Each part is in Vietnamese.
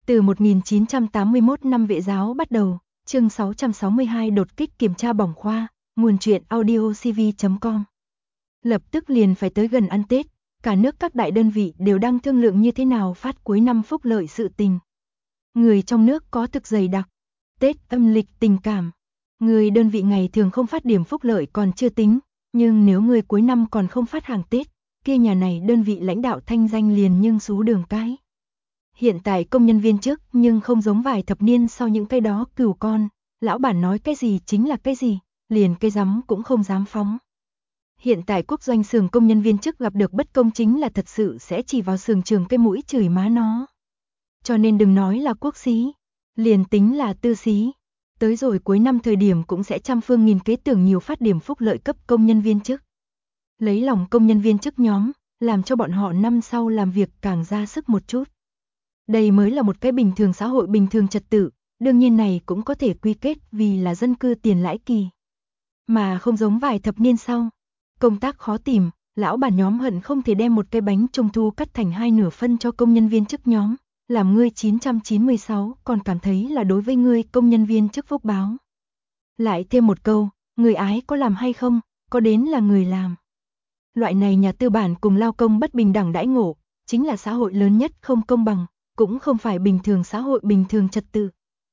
Từ 1981 năm vệ giáo bắt đầu, chương 662 đột kích kiểm tra bỏng khoa, nguồn truyện audiocv.com. Lập tức liền phải tới gần ăn Tết, cả nước các đại đơn vị đều đang thương lượng như thế nào phát cuối năm phúc lợi sự tình. Người trong nước có thực dày đặc, Tết âm lịch tình cảm. Người đơn vị ngày thường không phát điểm phúc lợi còn chưa tính, nhưng nếu người cuối năm còn không phát hàng Tết, kia nhà này đơn vị lãnh đạo thanh danh liền nhưng xú đường cái. Hiện tại công nhân viên chức nhưng không giống vài thập niên sau những cái đó cừu con, lão bản nói cái gì chính là cái gì, liền cây rắm cũng không dám phóng. Hiện tại quốc doanh xưởng công nhân viên chức gặp được bất công chính là thật sự sẽ chỉ vào xưởng trường cái mũi chửi má nó. Cho nên đừng nói là quốc xí, liền tính là tư xí. Tới rồi cuối năm thời điểm cũng sẽ trăm phương nghìn kế tưởng nhiều phát điểm phúc lợi cấp công nhân viên chức. Lấy lòng công nhân viên chức nhóm, làm cho bọn họ năm sau làm việc càng ra sức một chút. Đây mới là một cái bình thường xã hội bình thường trật tự, đương nhiên này cũng có thể quy kết vì là dân cư tiền lãi kỳ. Mà không giống vài thập niên sau, công tác khó tìm, lão bản nhóm hận không thể đem một cái bánh trung thu cắt thành hai nửa phân cho công nhân viên chức nhóm, làm ngươi 996 còn cảm thấy là đối với ngươi công nhân viên chức phúc báo. Lại thêm một câu, người ái có làm hay không, có đến là người làm. Loại này nhà tư bản cùng lao công bất bình đẳng đãi ngộ, chính là xã hội lớn nhất không công bằng, cũng không phải bình thường xã hội bình thường trật tự.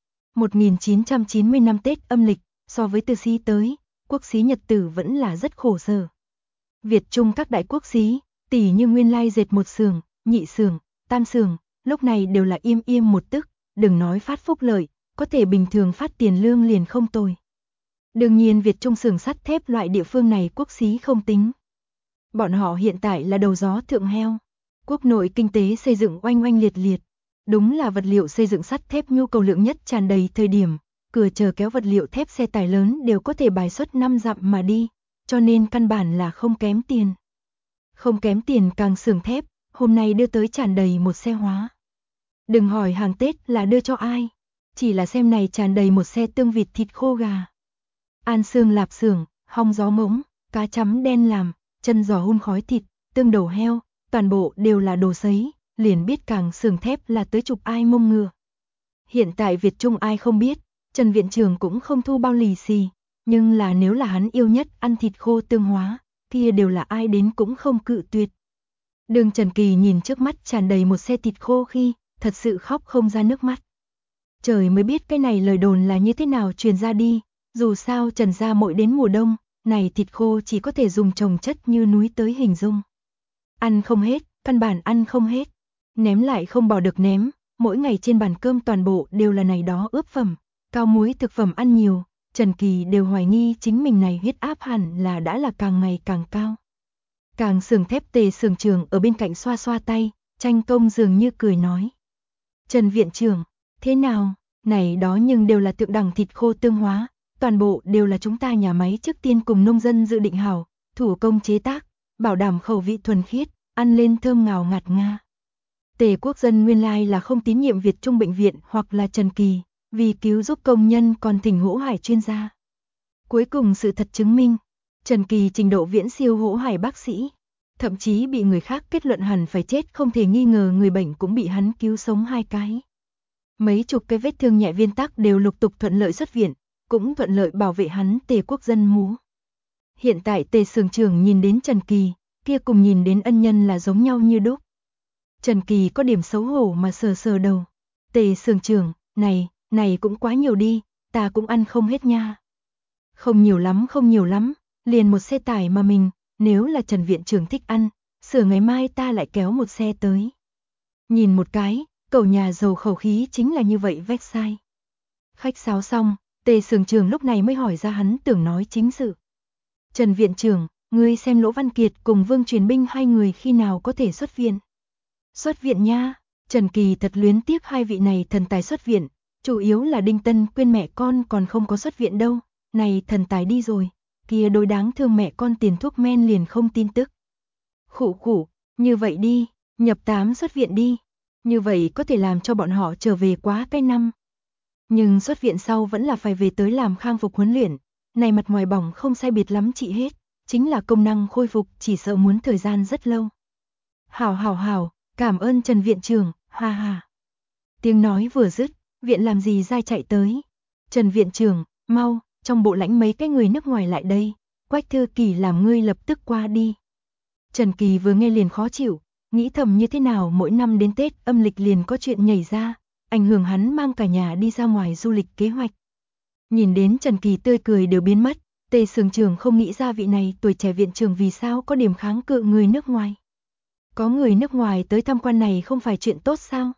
1990 năm Tết âm lịch, so với tư xí tới, quốc xí nhật tử vẫn là rất khổ sở. Việt Trung các đại quốc xí, tỷ như nguyên lai dệt một xưởng, nhị xưởng, tam xưởng, lúc này đều là im im một tức, đừng nói phát phúc lợi, có thể bình thường phát tiền lương liền không tồi. Đương nhiên Việt Trung xưởng sắt thép loại địa phương này quốc xí không tính. Bọn họ hiện tại là đầu gió thượng heo. Quốc nội kinh tế xây dựng oanh oanh liệt liệt. Đúng là vật liệu xây dựng sắt thép nhu cầu lượng nhất tràn đầy thời điểm, cửa chờ kéo vật liệu thép xe tải lớn đều có thể bài xuất 5 dặm mà đi, cho nên căn bản là không kém tiền. Không kém tiền càng xưởng thép, hôm nay đưa tới tràn đầy một xe hóa. Đừng hỏi hàng Tết là đưa cho ai, chỉ là xem này tràn đầy một xe tương vịt thịt khô gà. An xương lạp xưởng, hong gió mỗng, cá chấm đen làm, chân giò hun khói thịt, tương đầu heo, toàn bộ đều là đồ sấy, liền biết càng xưởng thép là tới chụp ai mông ngựa. Hiện tại Việt Trung ai không biết, Trần Viện Trưởng cũng không thu bao lì xì, nhưng là nếu là hắn yêu nhất ăn thịt khô tương hóa, kia đều là ai đến cũng không cự tuyệt. Đường Trần Kỳ nhìn trước mắt tràn đầy một xe thịt khô khi, thật sự khóc không ra nước mắt. Trời mới biết cái này lời đồn là như thế nào truyền ra đi, dù sao Trần gia mỗi đến mùa đông, này thịt khô chỉ có thể dùng trồng chất như núi tới hình dung. Ăn không hết, căn bản ăn không hết, ném lại không bỏ được ném, mỗi ngày trên bàn cơm toàn bộ đều là này đó ướp phẩm, cao muối thực phẩm ăn nhiều, Trần Kỳ đều hoài nghi chính mình này huyết áp hẳn là đã là càng ngày càng cao. Càng xưởng thép Tề xưởng trưởng ở bên cạnh xoa xoa tay, tranh công dường như cười nói. Trần Viện Trưởng, thế nào, này đó nhưng đều là thượng đẳng thịt khô tương hóa, toàn bộ đều là chúng ta nhà máy trước tiên cùng nông dân dự định hảo, thủ công chế tác, bảo đảm khẩu vị thuần khiết, ăn lên thơm ngào ngạt nga. Tề Quốc Dân nguyên lai là không tín nhiệm Việt Trung bệnh viện hoặc là Trần Kỳ, vì cứu giúp công nhân còn thỉnh Hỗ Hải chuyên gia. Cuối cùng sự thật chứng minh, Trần Kỳ trình độ viễn siêu Hỗ Hải bác sĩ, thậm chí bị người khác kết luận hẳn phải chết không thể nghi ngờ người bệnh cũng bị hắn cứu sống 2 cái. Mấy chục cái vết thương nhẹ viên tắc đều lục tục thuận lợi xuất viện, cũng thuận lợi bảo vệ hắn Tề Quốc Dân múa. Hiện tại Tề xưởng trưởng nhìn đến Trần Kỳ, kia cùng nhìn đến ân nhân là giống nhau như đúc. Trần Kỳ có điểm xấu hổ mà sờ sờ đầu. Tề xưởng trưởng, này cũng quá nhiều đi, ta cũng ăn không hết nha. Không nhiều lắm, liền một xe tải mà mình, nếu là Trần Viện Trưởng thích ăn, sửa ngày mai ta lại kéo một xe tới. Nhìn một cái, cậu nhà giàu khẩu khí chính là như vậy vét sai. Khách sáo xong, Tề xưởng trưởng lúc này mới hỏi ra hắn tưởng nói chính sự. Trần Viện Trưởng, ngươi xem Lỗ Văn Kiệt cùng Vương Truyền Binh hai người khi nào có thể xuất viện. Xuất viện nha, Trần Kỳ thật luyến tiếc hai vị này thần tài xuất viện, chủ yếu là Đinh Tân quên mẹ con còn không có xuất viện đâu, này thần tài đi rồi, kia đối đáng thương mẹ con tiền thuốc men liền không tin tức. Khụ, như vậy đi, nhập 8 xuất viện đi, như vậy có thể làm cho bọn họ trở về quá cái năm. Nhưng xuất viện sau vẫn là phải về tới làm khang phục huấn luyện, này mặt ngoài bỏng không sai biệt lắm trị hết, chính là công năng khôi phục chỉ sợ muốn thời gian rất lâu. Hảo, cảm ơn Trần Viện Trưởng, ha ha. Tiếng nói vừa dứt, viện làm gì dai chạy tới. Trần viện trưởng, mau, trong bộ lãnh mấy cái người nước ngoài lại đây, Quách Thư Kỳ làm ngươi lập tức qua đi. Trần Kỳ vừa nghe liền khó chịu, nghĩ thầm như thế nào mỗi năm đến Tết âm lịch liền có chuyện nhảy ra, ảnh hưởng hắn mang cả nhà đi ra ngoài du lịch kế hoạch. Nhìn đến Trần Kỳ tươi cười đều biến mất, Tề Sường Trường không nghĩ ra vị này tuổi trẻ viện trưởng vì sao có điểm kháng cự người nước ngoài. Có người nước ngoài tới tham quan này không phải chuyện tốt sao?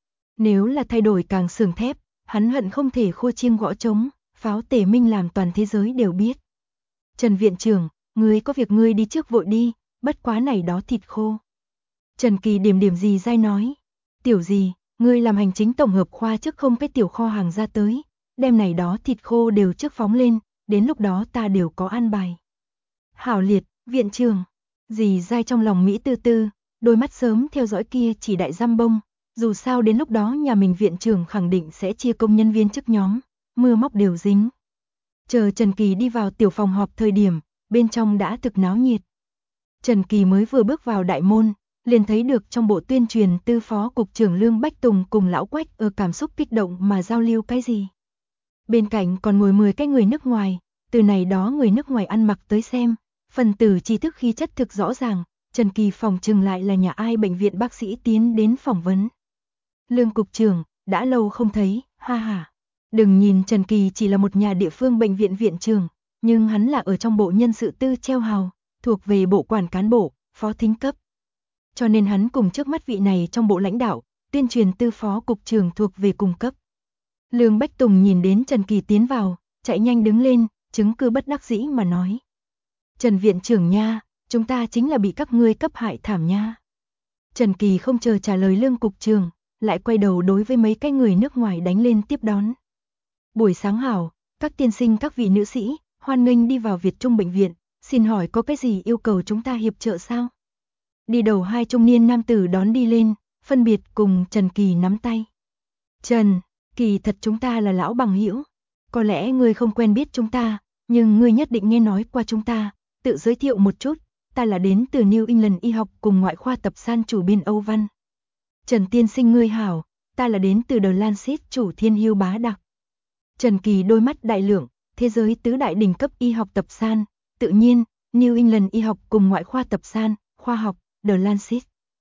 Nếu là thay đổi càng sườn thép, hắn hận không thể khua chiêng gõ trống, pháo Tề Minh làm toàn thế giới đều biết. Trần viện trưởng, ngươi có việc ngươi đi trước vội đi, bất quá này đó thịt khô. Trần Kỳ điểm điểm gì dai nói, tiểu gì, ngươi làm hành chính tổng hợp khoa trước không cái tiểu kho hàng ra tới, đem này đó thịt khô đều trước phóng lên, đến lúc đó ta đều có an bài. Hảo liệt, viện trưởng, dì dai trong lòng Mỹ tư tư, đôi mắt sớm theo dõi kia chỉ đại giam bông, dù sao đến lúc đó nhà mình viện trưởng khẳng định sẽ chia công nhân viên chức nhóm, mưa móc đều dính. Chờ Trần Kỳ đi vào tiểu phòng họp thời điểm, bên trong đã thực náo nhiệt. Trần Kỳ mới vừa bước vào đại môn, liền thấy được trong bộ tuyên truyền tư phó cục trưởng Lương Bách Tùng cùng lão Quách ở cảm xúc kích động mà giao lưu cái gì. Bên cạnh còn ngồi 10 cái người nước ngoài, từ này đó người nước ngoài ăn mặc tới xem, phần tử tri thức khí chất thực rõ ràng, Trần Kỳ phòng trừng lại là nhà ai bệnh viện bác sĩ tiến đến phỏng vấn. Lương cục trưởng, đã lâu không thấy, ha ha. Đừng nhìn Trần Kỳ chỉ là một nhà địa phương bệnh viện viện trưởng, nhưng hắn là ở trong bộ nhân sự tư treo hào, thuộc về bộ quản cán bộ, phó thính cấp. Cho nên hắn cùng trước mắt vị này trong bộ lãnh đạo, tuyên truyền tư phó cục trưởng thuộc về cùng cấp. Lương Bách Tùng nhìn đến Trần Kỳ tiến vào, chạy nhanh đứng lên, chứng cứ bất đắc dĩ mà nói. Trần viện trưởng nha, chúng ta chính là bị các ngươi cấp hại thảm nha. Trần Kỳ không chờ trả lời Lương cục trưởng, lại quay đầu đối với mấy cái người nước ngoài đánh lên tiếp đón. Buổi sáng hảo, các tiên sinh các vị nữ sĩ, hoan nghênh đi vào Việt Trung bệnh viện, xin hỏi có cái gì yêu cầu chúng ta hiệp trợ sao? Đi đầu hai trung niên nam tử đón đi lên, phân biệt cùng Trần Kỳ nắm tay. Trần, kỳ thật chúng ta là lão bằng hữu, có lẽ ngươi không quen biết chúng ta, nhưng ngươi nhất định nghe nói qua chúng ta, tự giới thiệu một chút, ta là đến từ New England y học cùng ngoại khoa tập san chủ biên Âu Văn. Trần tiên sinh ngươi hảo, ta là đến từ The Lancet chủ Thiên Hưu Bá Đặc. Trần Kỳ đôi mắt đại lượng, thế giới tứ đại đỉnh cấp y học tập san, tự nhiên, New England y học cùng ngoại khoa tập san, khoa học, The Lancet.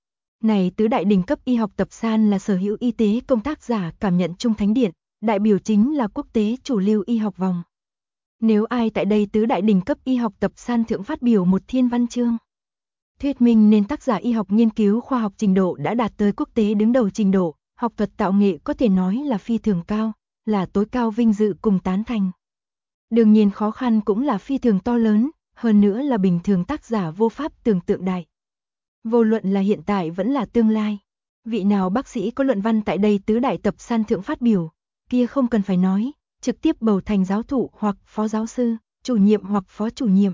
Này tứ đại đỉnh cấp y học tập san là sở hữu y tế công tác giả cảm nhận chung thánh điện, đại biểu chính là quốc tế chủ lưu y học vòng. Nếu ai tại đây tứ đại đỉnh cấp y học tập san thượng phát biểu một thiên văn chương, thuyết minh nên tác giả y học nghiên cứu khoa học trình độ đã đạt tới quốc tế đứng đầu trình độ, học thuật tạo nghệ có thể nói là phi thường cao, là tối cao vinh dự cùng tán thành. Đương nhiên khó khăn cũng là phi thường to lớn, hơn nữa là bình thường tác giả vô pháp tưởng tượng đại. Vô luận là hiện tại vẫn là tương lai. Vị nào bác sĩ có luận văn tại đây tứ đại tập san thượng phát biểu, kia không cần phải nói, trực tiếp bầu thành giáo thụ hoặc phó giáo sư, chủ nhiệm hoặc phó chủ nhiệm.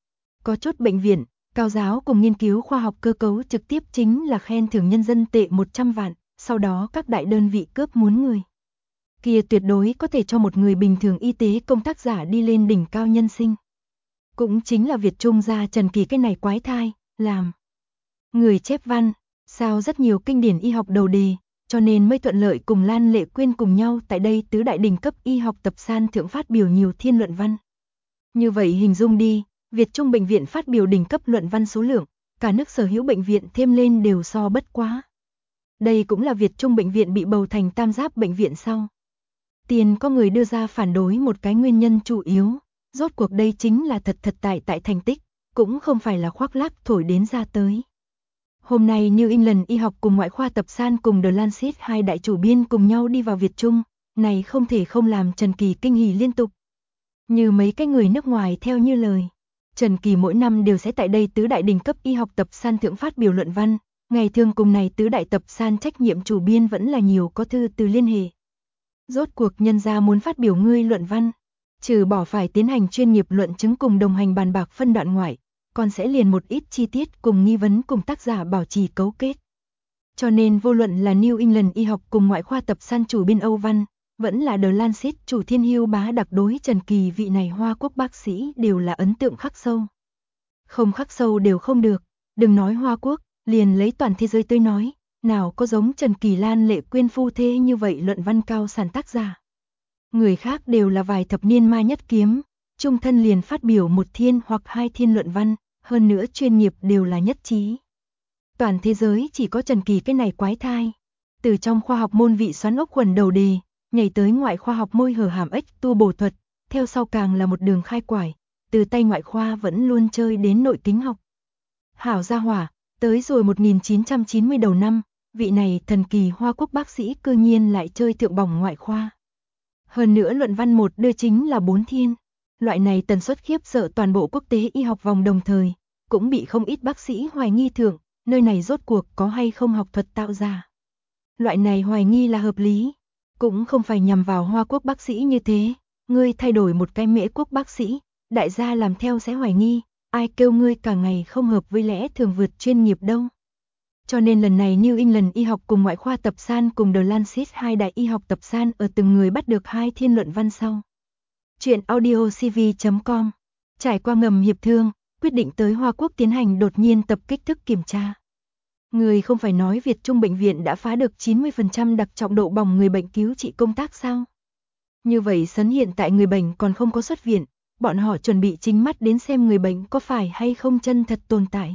Có chốt bệnh viện, cao giáo cùng nghiên cứu khoa học cơ cấu trực tiếp chính là khen thưởng nhân dân tệ 100 vạn, sau đó các đại đơn vị cướp muốn người. Kia tuyệt đối có thể cho một người bình thường y tế công tác giả đi lên đỉnh cao nhân sinh. Cũng chính là Việt Trung gia Trần Kỳ cái này quái thai, làm người chép văn, sao rất nhiều kinh điển y học đầu đề, cho nên mới thuận lợi cùng Lan Lệ Quyên cùng nhau tại đây tứ đại đỉnh cấp y học tập san thượng phát biểu nhiều thiên luận văn. Như vậy hình dung đi, Việt Trung bệnh viện phát biểu đỉnh cấp luận văn số lượng, cả nước sở hữu bệnh viện thêm lên đều so bất quá. Đây cũng là Việt Trung bệnh viện bị bầu thành tam giáp bệnh viện sau. Tiền có người đưa ra phản đối một cái nguyên nhân chủ yếu, rốt cuộc đây chính là thật tại thành tích, cũng không phải là khoác lác thổi đến ra tới. Hôm nay New England y học cùng ngoại khoa tập san cùng The Lancet hai đại chủ biên cùng nhau đi vào Việt Trung, này không thể không làm Trần Kỳ kinh hỉ liên tục. Như mấy cái người nước ngoài theo như lời, Trần Kỳ mỗi năm đều sẽ tại đây tứ đại đỉnh cấp y học tập san thượng phát biểu luận văn, ngày thường cùng này tứ đại tập san trách nhiệm chủ biên vẫn là nhiều có thư từ liên hệ. Rốt cuộc nhân gia muốn phát biểu ngươi luận văn, trừ bỏ phải tiến hành chuyên nghiệp luận chứng cùng đồng hành bàn bạc phân đoạn ngoại, còn sẽ liền một ít chi tiết cùng nghi vấn cùng tác giả bảo trì cấu kết. Cho nên vô luận là New England y học cùng ngoại khoa tập san chủ biên Âu Văn, vẫn là The Lancet chủ Thiên Hưu Bá Đặc đối Trần Kỳ vị này Hoa Quốc bác sĩ đều là ấn tượng khắc sâu. Không khắc sâu đều không được, đừng nói Hoa Quốc, liền lấy toàn thế giới tới nói, nào có giống Trần Kỳ Lan Lệ Quyên phu thê như vậy luận văn cao sản tác giả. Người khác đều là vài thập niên mai nhất kiếm, chung thân liền phát biểu một thiên hoặc hai thiên luận văn, hơn nữa chuyên nghiệp đều là nhất trí. Toàn thế giới chỉ có Trần Kỳ cái này quái thai. Từ trong khoa học môn vị xoắn ốc quần đầu đề, nhảy tới ngoại khoa học môi hở hàm ếch tu bổ thuật, theo sau càng là một đường khai quải, từ tay ngoại khoa vẫn luôn chơi đến nội kính học. Hảo gia hỏa, tới rồi 1990 đầu năm, vị này thần kỳ Hoa Quốc bác sĩ cư nhiên lại chơi thượng bổng ngoại khoa. Hơn nữa luận văn một đưa chính là 4 thiên. Loại này tần suất khiếp sợ toàn bộ quốc tế y học vòng đồng thời, cũng bị không ít bác sĩ hoài nghi thượng, nơi này rốt cuộc có hay không học thuật tạo ra. Loại này hoài nghi là hợp lý, cũng không phải nhằm vào Hoa Quốc bác sĩ như thế, ngươi thay đổi một cái Mễ Quốc bác sĩ, đại gia làm theo sẽ hoài nghi, ai kêu ngươi cả ngày không hợp với lẽ thường vượt chuyên nghiệp đâu. Cho nên lần này New England y học cùng ngoại khoa tập san cùng The Lancet hai đại y học tập san ở từng người bắt được 2 thiên luận văn sau. Chuyện audio cv.com. Trải qua ngầm hiệp thương, quyết định tới Hoa Quốc tiến hành đột nhiên tập kích thức kiểm tra. Người không phải nói Việt Trung bệnh viện đã phá được 90% đặc trọng độ bỏng người bệnh cứu trị công tác sao? Như vậy sấn hiện tại người bệnh còn không có xuất viện, bọn họ chuẩn bị chính mắt đến xem người bệnh có phải hay không chân thật tồn tại.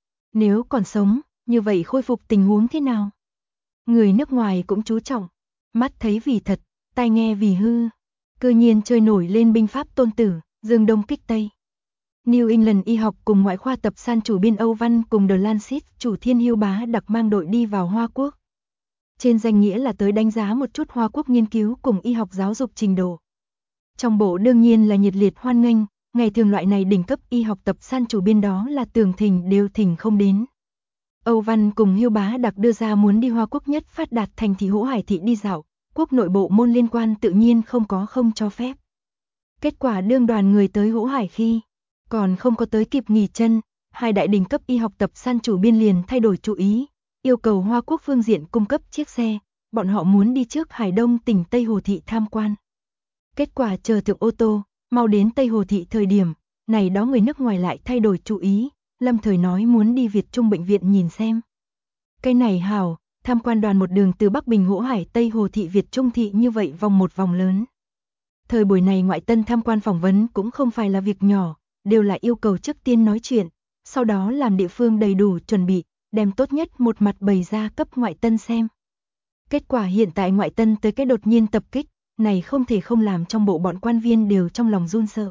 Nếu còn sống, như vậy khôi phục tình huống thế nào? Người nước ngoài cũng chú trọng, mắt thấy vì thật, tai nghe vì hư. Cư nhiên chơi nổi lên binh pháp tôn tử, dương đông kích tây. New England y học cùng ngoại khoa tập san chủ biên Âu Văn cùng The Lancet chủ Thiên Hưu Bá đặc mang đội đi vào Hoa Quốc. Trên danh nghĩa là tới đánh giá một chút Hoa Quốc nghiên cứu cùng y học giáo dục trình độ. Trong bộ đương nhiên là nhiệt liệt hoan nghênh, ngày thường loại này đỉnh cấp y học tập san chủ biên đó là tường thỉnh đều thỉnh không đến. Âu Văn cùng Hưu Bá đặc đưa ra muốn đi Hoa Quốc nhất phát đạt thành thị Hỗ Hải thị đi dạo, quốc nội bộ môn liên quan tự nhiên không cho phép. Kết quả đương đoàn người tới Hỗ Hải khi, còn không có tới kịp nghỉ chân, hai đại đỉnh cấp y học tập san chủ biên liền thay đổi chủ ý, yêu cầu Hoa Quốc phương diện cung cấp chiếc xe, bọn họ muốn đi trước Hải Đông tỉnh Tây Hồ thị tham quan. Kết quả chờ thượng ô tô, mau đến Tây Hồ thị thời điểm, này đó người nước ngoài lại thay đổi chủ ý, lâm thời nói muốn đi Việt Trung bệnh viện nhìn xem. Cái này hảo, tham quan đoàn một đường từ Bắc Bình Hỗ Hải Tây Hồ thị Việt Trung thị như vậy vòng một vòng lớn. Thời buổi này ngoại tân tham quan phỏng vấn cũng không phải là việc nhỏ, đều là yêu cầu trước tiên nói chuyện, sau đó làm địa phương đầy đủ chuẩn bị, đem tốt nhất một mặt bày ra cấp ngoại tân xem. Kết quả hiện tại ngoại tân tới cái đột nhiên tập kích, này không thể không làm trong bộ bọn quan viên đều trong lòng run sợ.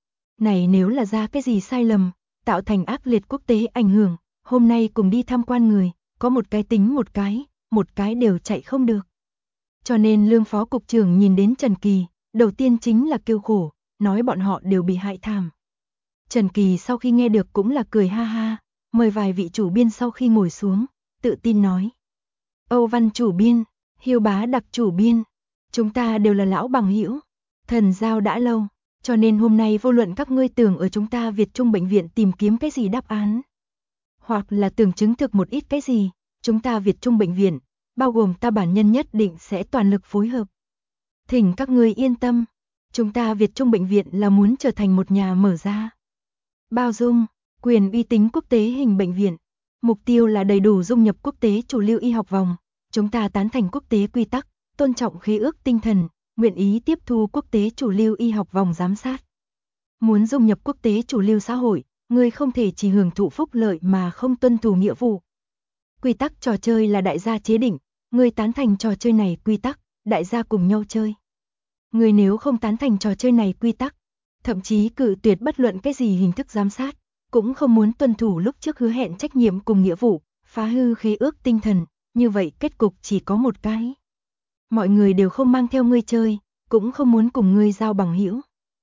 Này nếu là ra cái gì sai lầm, tạo thành ác liệt quốc tế ảnh hưởng, hôm nay cùng đi tham quan người, có một cái tính một cái đều chạy không được. Cho nên Lương Phó Cục trưởng nhìn đến Trần Kỳ, đầu tiên chính là kêu khổ, nói bọn họ đều bị hại thảm. Trần Kỳ sau khi nghe được cũng là cười ha ha, mời vài vị chủ biên sau khi ngồi xuống, tự tin nói. Âu Văn chủ biên, Hưu Bá đặc chủ biên, chúng ta đều là lão bằng hữu, thần giao đã lâu, cho nên hôm nay vô luận các ngươi tưởng ở chúng ta Việt Trung bệnh viện tìm kiếm cái gì đáp án, hoặc là tưởng chứng thực một ít cái gì, chúng ta Việt Trung bệnh viện, bao gồm ta bản nhân nhất định sẽ toàn lực phối hợp. Thỉnh các ngươi yên tâm, chúng ta Việt Trung bệnh viện là muốn trở thành một nhà mở ra, bao dung, quyền uy tín quốc tế hình bệnh viện, mục tiêu là đầy đủ dung nhập quốc tế chủ lưu y học vòng, chúng ta tán thành quốc tế quy tắc, tôn trọng khế ước tinh thần, nguyện ý tiếp thu quốc tế chủ lưu y học vòng giám sát. Muốn dung nhập quốc tế chủ lưu xã hội, người không thể chỉ hưởng thụ phúc lợi mà không tuân thủ nghĩa vụ. Quy tắc trò chơi là đại gia chế định, người tán thành trò chơi này quy tắc, đại gia cùng nhau chơi. Người nếu không tán thành trò chơi này quy tắc, thậm chí cự tuyệt bất luận cái gì hình thức giám sát, cũng không muốn tuân thủ lúc trước hứa hẹn trách nhiệm cùng nghĩa vụ, phá hư khế ước tinh thần, như vậy kết cục chỉ có một cái. Mọi người đều không mang theo ngươi chơi, cũng không muốn cùng ngươi giao bằng hữu.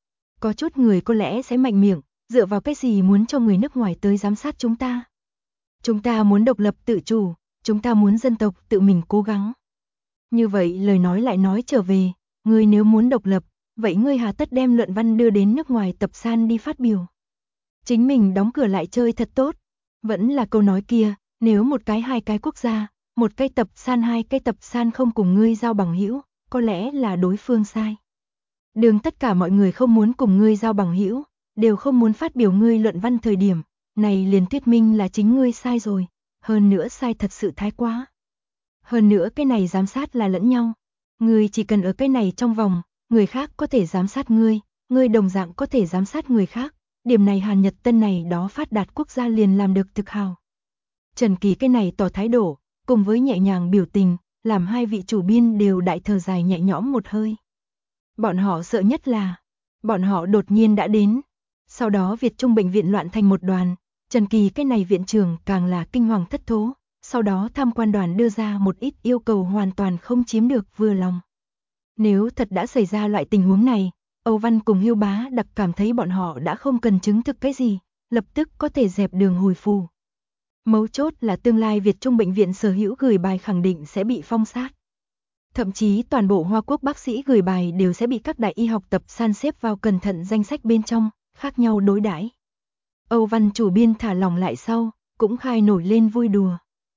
Có chút người có lẽ sẽ mạnh miệng, dựa vào cái gì muốn cho người nước ngoài tới giám sát chúng ta. Chúng ta muốn độc lập tự chủ, chúng ta muốn dân tộc tự mình cố gắng. Như vậy lời nói lại nói trở về, ngươi nếu muốn độc lập, vậy ngươi hà tất đem luận văn đưa đến nước ngoài tập san đi phát biểu. Chính mình đóng cửa lại chơi thật tốt. Vẫn là câu nói kia, nếu một cái hai cái quốc gia, một cái tập san hai cái tập san không cùng ngươi giao bằng hữu, có lẽ là đối phương sai. Đường tất cả mọi người không muốn cùng ngươi giao bằng hữu, đều không muốn phát biểu ngươi luận văn thời điểm, này liền thuyết minh là chính ngươi sai rồi, hơn nữa sai thật sự thái quá. Hơn nữa cái này giám sát là lẫn nhau. Ngươi chỉ cần ở cái này trong vòng, người khác có thể giám sát ngươi đồng dạng có thể giám sát người khác. Điểm này Hàn Nhật Tân này đó phát đạt quốc gia liền làm được thực hào. Trần Kỳ cái này tỏ thái độ, cùng với nhẹ nhàng biểu tình, làm hai vị chủ biên đều đại thở dài nhẹ nhõm một hơi. Bọn họ sợ nhất là, bọn họ đột nhiên đã đến. Sau đó Việt Trung bệnh viện loạn thành một đoàn, Trần Kỳ cái này viện trưởng càng là kinh hoàng thất thố. Sau đó tham quan đoàn đưa ra một ít yêu cầu hoàn toàn không chiếm được vừa lòng. Nếu thật đã xảy ra loại tình huống này, Âu Văn cùng Hưu Bá Đặc cảm thấy bọn họ đã không cần chứng thực cái gì, lập tức có thể dẹp đường hồi phù. Mấu chốt là tương lai Việt Trung bệnh viện sở hữu gửi bài khẳng định sẽ bị phong sát. Thậm chí toàn bộ Hoa Quốc bác sĩ gửi bài đều sẽ bị các đại y học tập san xếp vào cẩn thận danh sách bên trong, khác nhau đối đãi. Âu Văn chủ biên thả lòng lại sau, cũng khai nổi lên vui đùa.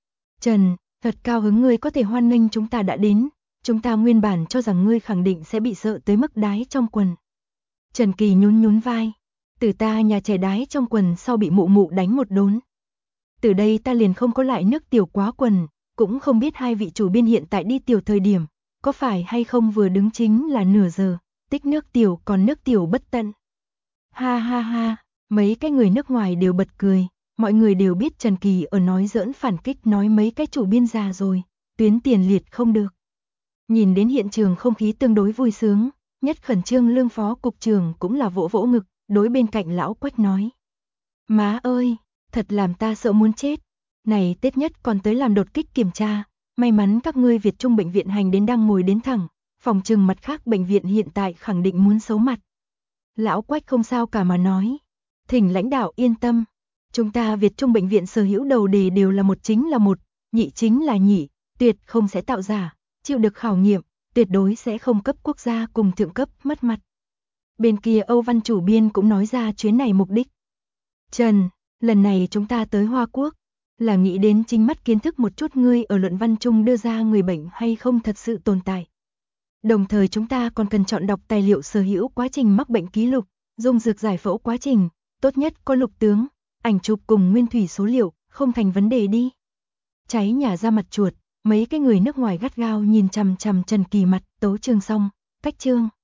Trần, thật cao hứng ngươi có thể hoan nghênh chúng ta đã đến, chúng ta nguyên bản cho rằng ngươi khẳng định sẽ bị sợ tới mức đái trong quần. Trần Kỳ nhún vai, từ ta nhà trẻ đái trong quần sau bị mụ mụ đánh một đốn. Từ đây ta liền không có lại nước tiểu quá quần, cũng không biết hai vị chủ biên hiện tại đi tiểu thời điểm, có phải hay không vừa đứng chính là nửa giờ, tích nước tiểu còn nước tiểu bất tận. Ha ha ha, mấy cái người nước ngoài đều bật cười. Mọi người đều biết Trần Kỳ ở nói giỡn phản kích nói mấy cái chủ biên già rồi, tuyến tiền liệt không được. Nhìn đến hiện trường không khí tương đối vui sướng, nhất khẩn trương Lương phó cục trưởng cũng là vỗ vỗ ngực, đối bên cạnh lão Quách nói. Má ơi, thật làm ta sợ muốn chết. Này Tết nhất còn tới làm đột kích kiểm tra, may mắn các ngươi Việt Trung bệnh viện hành đến đang ngồi đến thẳng, phòng trừng mặt khác bệnh viện hiện tại khẳng định muốn xấu mặt. Lão Quách không sao cả mà nói. Thỉnh lãnh đạo yên tâm. Chúng ta Việt Trung bệnh viện sở hữu đầu đề đều là một chính là một, nhị chính là nhị, tuyệt không sẽ tạo giả, chịu được khảo nghiệm, tuyệt đối sẽ không cấp quốc gia cùng thượng cấp mất mặt. Bên kia Âu Văn chủ biên cũng nói ra chuyến này mục đích. Trần, lần này chúng ta tới Hoa Quốc, là nghĩ đến chính mắt kiến thức một chút ngươi ở luận văn chung đưa ra người bệnh hay không thật sự tồn tại. Đồng thời chúng ta còn cần chọn đọc tài liệu sở hữu quá trình mắc bệnh ký lục, dùng dược giải phẫu quá trình, tốt nhất có lục tướng, ảnh chụp cùng nguyên thủy số liệu, không thành vấn đề đi. Cháy nhà ra mặt chuột, mấy cái người nước ngoài gắt gao nhìn chằm chằm Trần Kỳ mặt, tấu chương xong, cách chương.